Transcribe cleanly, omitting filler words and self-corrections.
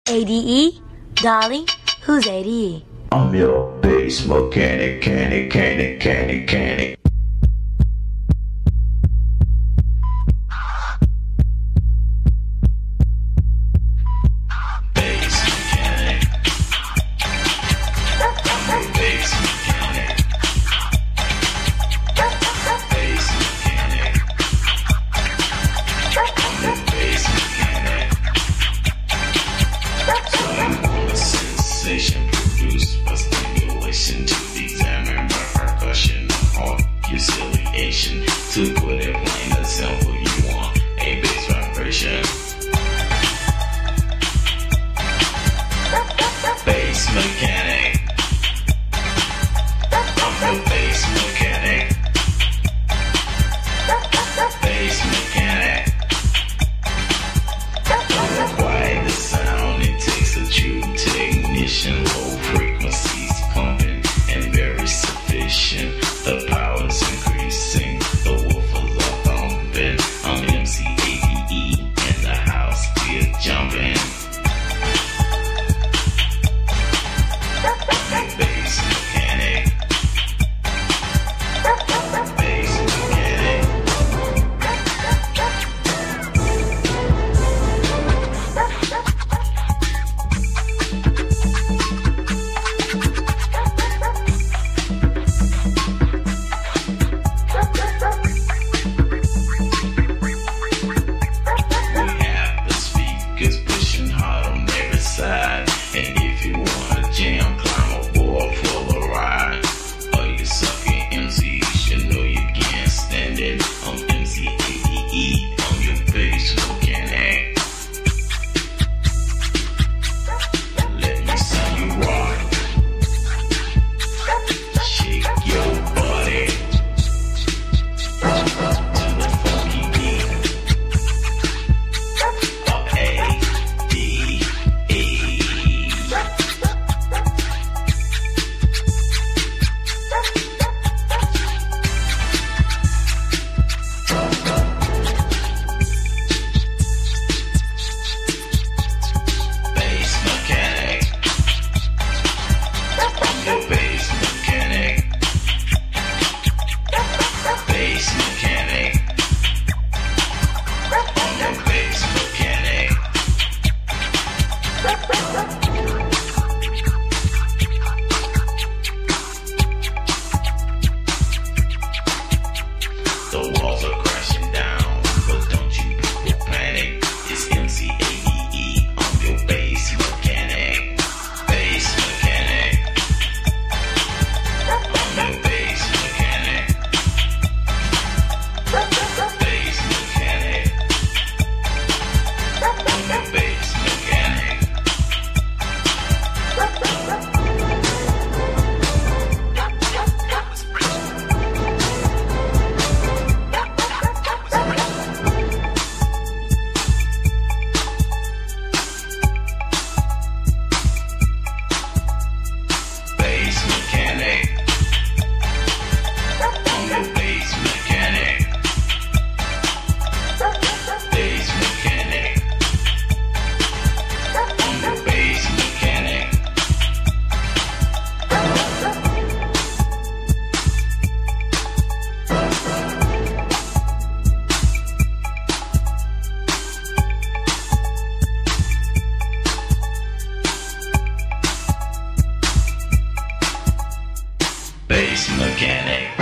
ADE? Darling, who's ADE? I'm your bass mechanic, mechanic. Produced by stimulation to examine by percussion or conciliation. To put it plain and simple, you want a bass vibration. Bass mechanic. I'm your bass mechanic. Bass mechanic. Don't quiet the sound, it takes a true technician. Low frequencies pumping and very sufficient. The power's increasing, the woofers are thumping. I'm MC ADE in the house, we're jumping. Bass mechanic. Bass mechanic. And if you wanna jam, climb aboard for the ride. All you sucking MCs, you know you can't stand it. I'm MC ADE, I'm your bass mechanic. Let me see you rock. Shake your body to the funky beat of ADE. The walls are crashing down, but don't you people panic. It's MC ADE, I'm your bass mechanic. Bass mechanic. I'm your bass mechanic. Bass mechanic. I'm your bass mechanic. Bass mechanic.